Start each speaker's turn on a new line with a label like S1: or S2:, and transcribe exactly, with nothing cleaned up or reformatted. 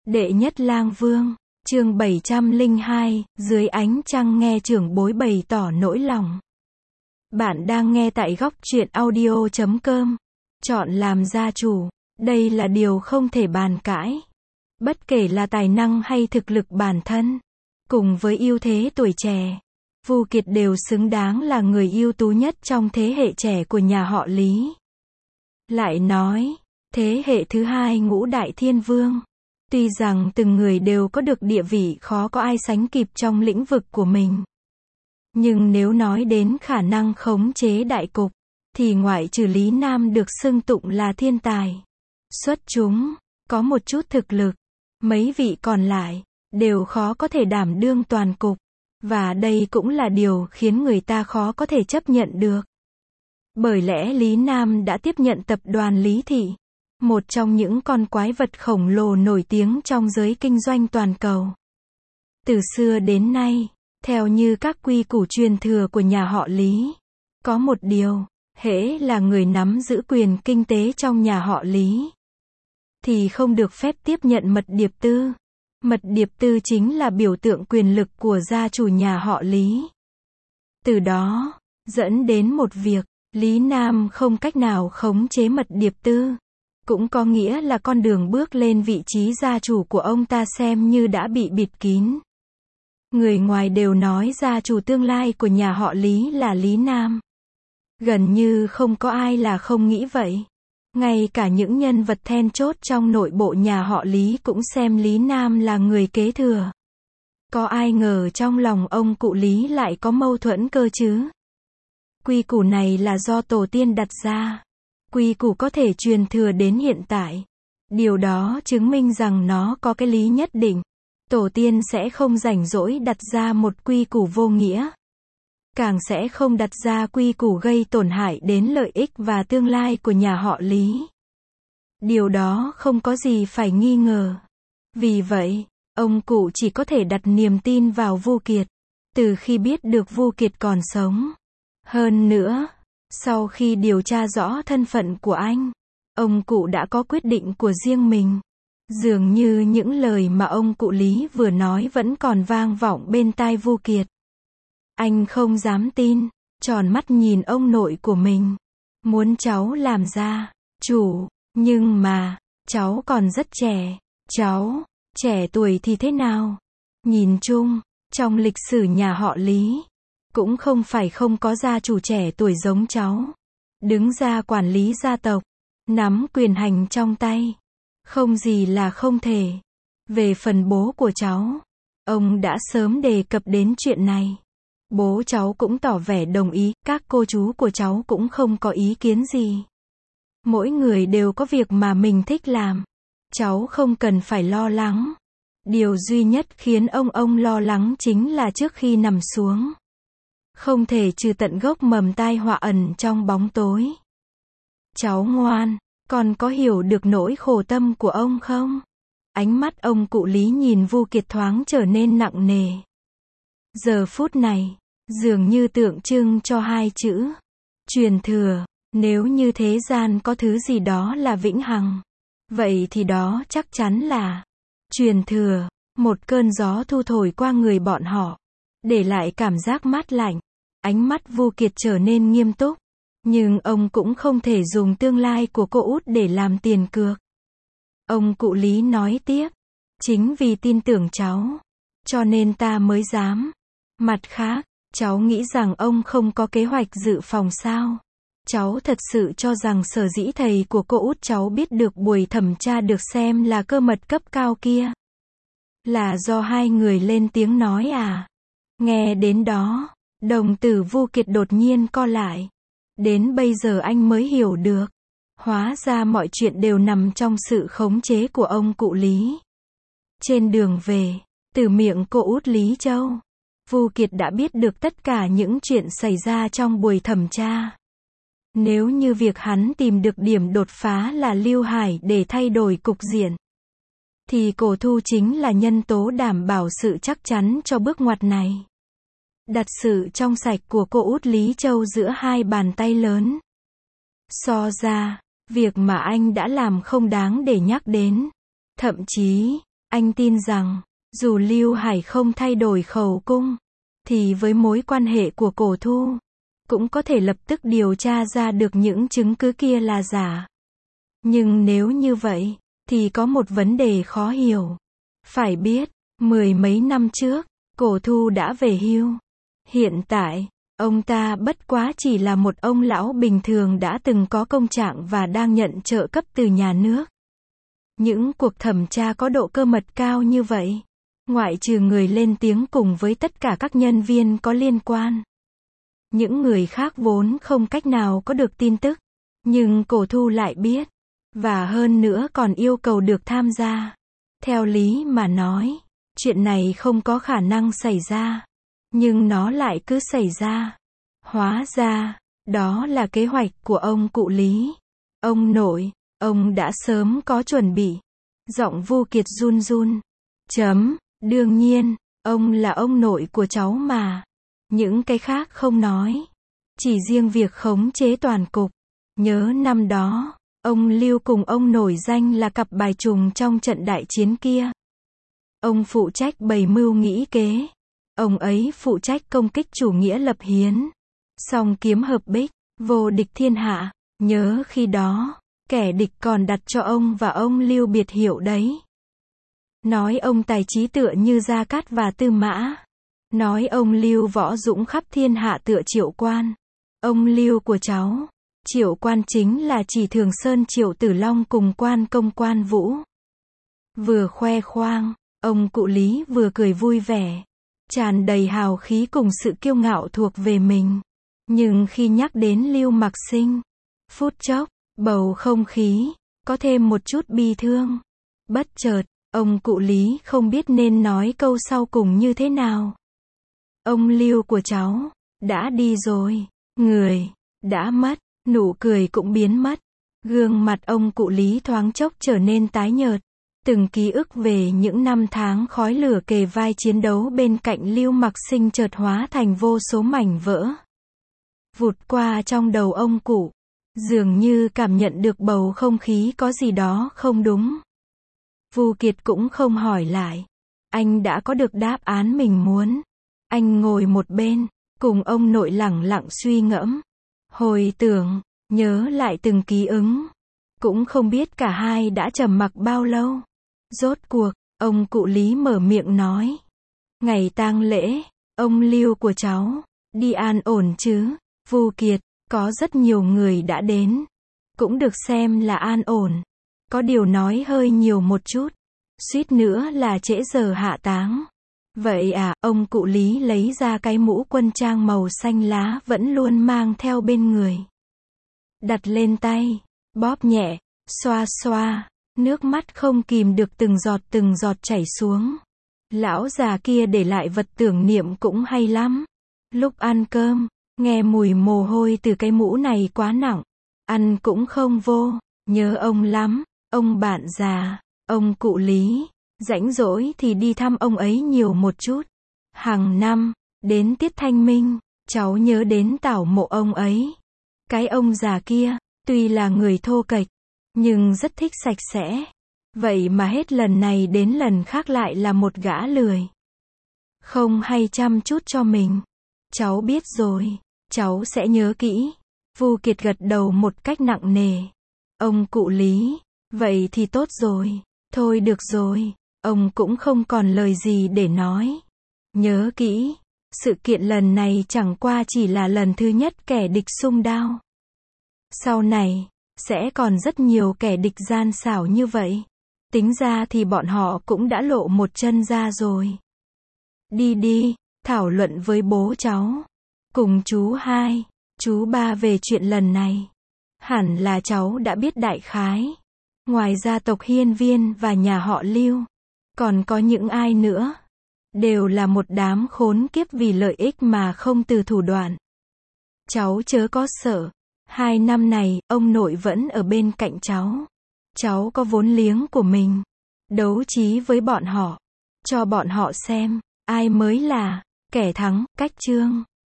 S1: Đệ nhất lang vương, chương bảy trăm lẻ hai, dưới ánh trăng nghe trưởng bối bày tỏ nỗi lòng. Bạn đang nghe tại góc truyện audio chấm com. Chọn làm gia chủ, đây là điều không thể bàn cãi. Bất kể là tài năng hay thực lực bản thân, cùng với ưu thế tuổi trẻ, Vu Kiệt đều xứng đáng là người ưu tú nhất trong thế hệ trẻ của nhà họ Lý. Lại nói, thế hệ thứ hai ngũ đại thiên vương, tuy rằng từng người đều có được địa vị khó có ai sánh kịp trong lĩnh vực của mình. Nhưng nếu nói đến khả năng khống chế đại cục, thì ngoại trừ Lý Nam được xưng tụng là thiên tài, xuất chúng, có một chút thực lực, mấy vị còn lại, đều khó có thể đảm đương toàn cục. Và đây cũng là điều khiến người ta khó có thể chấp nhận được. Bởi lẽ Lý Nam đã tiếp nhận tập đoàn Lý Thị, một trong những con quái vật khổng lồ nổi tiếng trong giới kinh doanh toàn cầu. Từ xưa đến nay, theo như các quy củ truyền thừa của nhà họ Lý, có một điều, hễ là người nắm giữ quyền kinh tế trong nhà họ Lý, thì không được phép tiếp nhận mật điệp tư. Mật điệp tư chính là biểu tượng quyền lực của gia chủ nhà họ Lý. Từ đó, dẫn đến một việc, Lý Nam không cách nào khống chế mật điệp tư. Cũng có nghĩa là con đường bước lên vị trí gia chủ của ông ta xem như đã bị bịt kín. Người ngoài đều nói gia chủ tương lai của nhà họ Lý là Lý Nam. Gần như không có ai là không nghĩ vậy. Ngay cả những nhân vật then chốt trong nội bộ nhà họ Lý cũng xem Lý Nam là người kế thừa. Có ai ngờ trong lòng ông cụ Lý lại có mâu thuẫn cơ chứ? Quy củ này là do tổ tiên đặt ra. Quy củ có thể truyền thừa đến hiện tại. Điều đó chứng minh rằng nó có cái lý nhất định. Tổ tiên sẽ không rảnh rỗi đặt ra một quy củ vô nghĩa. Càng sẽ không đặt ra quy củ gây tổn hại đến lợi ích và tương lai của nhà họ Lý. Điều đó không có gì phải nghi ngờ. Vì vậy, ông cụ chỉ có thể đặt niềm tin vào Vu Kiệt, từ khi biết được Vu Kiệt còn sống. Hơn nữa, sau khi điều tra rõ thân phận của anh, ông cụ đã có quyết định của riêng mình. Dường như những lời mà ông cụ Lý vừa nói vẫn còn vang vọng bên tai Vu Kiệt. Anh không dám tin, tròn mắt nhìn ông nội của mình. Muốn cháu làm gia chủ, nhưng mà, cháu còn rất trẻ. Cháu, trẻ tuổi thì thế nào? Nhìn chung, trong lịch sử nhà họ Lý, cũng không phải không có gia chủ trẻ tuổi giống cháu. Đứng ra quản lý gia tộc, nắm quyền hành trong tay. Không gì là không thể. Về phần bố của cháu, ông đã sớm đề cập đến chuyện này. Bố cháu cũng tỏ vẻ đồng ý, các cô chú của cháu cũng không có ý kiến gì. Mỗi người đều có việc mà mình thích làm. Cháu không cần phải lo lắng. Điều duy nhất khiến ông ông lo lắng chính là trước khi nằm xuống, không thể trừ tận gốc mầm tai họa ẩn trong bóng tối. Cháu ngoan, con có hiểu được nỗi khổ tâm của ông không? Ánh mắt ông cụ Lý nhìn Vu Kiệt thoáng trở nên nặng nề. Giờ phút này, dường như tượng trưng cho hai chữ truyền thừa. Nếu như thế gian có thứ gì đó là vĩnh hằng, vậy thì đó chắc chắn là truyền thừa. Một cơn gió thu thổi qua người bọn họ, để lại cảm giác mát lạnh. Ánh mắt Vu Kiệt trở nên nghiêm túc. Nhưng ông cũng không thể dùng tương lai của cô út để làm tiền cược. Ông cụ Lý nói tiếp, chính vì tin tưởng cháu, cho nên ta mới dám. Mặt khác, cháu nghĩ rằng ông không có kế hoạch dự phòng sao? Cháu thật sự cho rằng sở dĩ thầy của cô út cháu biết được buổi thẩm tra được xem là cơ mật cấp cao kia, là do hai người lên tiếng nói à? Nghe đến đó, đồng tử Vu Kiệt đột nhiên co lại. Đến bây giờ anh mới hiểu được. Hóa ra mọi chuyện đều nằm trong sự khống chế của ông cụ Lý. Trên đường về, từ miệng cô út Lý Châu, Vu Kiệt đã biết được tất cả những chuyện xảy ra trong buổi thẩm tra. Nếu như việc hắn tìm được điểm đột phá là Lưu Hải để thay đổi cục diện, thì Cổ Thu chính là nhân tố đảm bảo sự chắc chắn cho bước ngoặt này. Đặt sự trong sạch của cô út Lý Châu giữa hai bàn tay lớn. So ra, việc mà anh đã làm không đáng để nhắc đến. Thậm chí, Anh tin rằng, dù Lưu Hải không thay đổi khẩu cung, thì với mối quan hệ của Cổ Thu, cũng có thể lập tức điều tra ra được những chứng cứ kia là giả. Nhưng nếu như vậy, thì có một vấn đề khó hiểu. Phải biết, mười mấy năm trước, Cổ Thu đã về hưu. Hiện tại, ông ta bất quá chỉ là một ông lão bình thường đã từng có công trạng và đang nhận trợ cấp từ nhà nước. Những cuộc thẩm tra có độ cơ mật cao như vậy, ngoại trừ người lên tiếng cùng với tất cả các nhân viên có liên quan, những người khác vốn không cách nào có được tin tức. Nhưng Cổ Thu lại biết, và hơn nữa còn yêu cầu được tham gia. Theo lý mà nói, chuyện này không có khả năng xảy ra, nhưng nó lại cứ xảy ra. Hóa ra, đó là kế hoạch của ông cụ Lý. Ông nội, ông đã sớm có chuẩn bị. Giọng Vu Kiệt run run. Chấm, đương nhiên, ông là ông nội của cháu mà. Những cái khác không nói. Chỉ riêng việc khống chế toàn cục. Nhớ năm đó, ông Lưu cùng ông nổi danh là cặp bài trùng trong trận đại chiến kia. Ông phụ trách bày mưu nghĩ kế. Ông ấy phụ trách công kích chủ nghĩa lập hiến. Song kiếm hợp bích, vô địch thiên hạ. Nhớ khi đó, kẻ địch còn đặt cho ông và ông Lưu biệt hiệu đấy. Nói ông tài trí tựa như Gia Cát và Tư Mã. Nói ông Lưu võ dũng khắp thiên hạ tựa Triệu Quan. Ông Lưu của cháu, Triệu Quan chính là chỉ Thường Sơn Triệu Tử Long cùng Quan Công Quan Vũ. Vừa khoe khoang, ông cụ Lý vừa cười vui vẻ, tràn đầy hào khí cùng sự kiêu ngạo thuộc về mình. Nhưng khi nhắc đến Lưu Mặc Sinh, phút chốc, bầu không khí có thêm một chút bi thương. Bất chợt, ông cụ Lý không biết nên nói câu sau cùng như thế nào. Ông Lưu của cháu đã đi rồi, người đã mất, nụ cười cũng biến mất. Gương mặt ông cụ Lý thoáng chốc trở nên tái nhợt. Từng ký ức về những năm tháng khói lửa kề vai chiến đấu bên cạnh Lưu Mặc Sinh chợt hóa thành vô số mảnh vỡ. Vụt qua trong đầu ông cụ, dường như cảm nhận được bầu không khí có gì đó không đúng. Vu Kiệt cũng không hỏi lại. Anh đã có được đáp án mình muốn. Anh ngồi một bên, cùng ông nội lẳng lặng suy ngẫm. Hồi tưởng, nhớ lại từng ký ứng. Cũng không biết cả hai đã trầm mặc bao lâu. Rốt cuộc, ông cụ Lý mở miệng nói. Ngày tang lễ, ông Lưu của cháu, đi an ổn chứ? Vu Kiệt, có rất nhiều người đã đến. Cũng được xem là an ổn. Có điều nói hơi nhiều một chút. Suýt nữa là trễ giờ hạ táng. Vậy à, ông cụ Lý lấy ra cái mũ quân trang màu xanh lá vẫn luôn mang theo bên người. Đặt lên tay, bóp nhẹ, xoa xoa, nước mắt không kìm được từng giọt từng giọt chảy xuống. Lão già kia để lại vật tưởng niệm cũng hay lắm. Lúc ăn cơm, nghe mùi mồ hôi từ cái mũ này quá nặng. Ăn cũng không vô, nhớ ông lắm, ông bạn già, ông cụ Lý. Rảnh rỗi thì đi thăm ông ấy nhiều một chút. Hàng năm, đến tiết Thanh Minh, cháu nhớ đến tảo mộ ông ấy. Cái ông già kia, tuy là người thô kệch, nhưng rất thích sạch sẽ. Vậy mà hết lần này đến lần khác lại là một gã lười. Không hay chăm chút cho mình. Cháu biết rồi, cháu sẽ nhớ kỹ. Vu Kiệt gật đầu một cách nặng nề. Ông cụ Lý, vậy thì tốt rồi. Thôi được rồi. Ông cũng không còn lời gì để nói. Nhớ kỹ, sự kiện lần này chẳng qua chỉ là lần thứ nhất kẻ địch xung đao. Sau này, sẽ còn rất nhiều kẻ địch gian xảo như vậy. Tính ra thì bọn họ cũng đã lộ một chân ra rồi. Đi đi, thảo luận với bố cháu. Cùng chú hai, chú ba về chuyện lần này. Hẳn là cháu đã biết đại khái. Ngoài gia tộc Hiên Viên và nhà họ Lưu, còn có những ai nữa? Đều là một đám khốn kiếp vì lợi ích mà không từ thủ đoạn. Cháu chớ có sợ. Hai năm này, ông nội vẫn ở bên cạnh cháu. Cháu có vốn liếng của mình. Đấu trí với bọn họ. Cho bọn họ xem, ai mới là kẻ thắng, cách chương.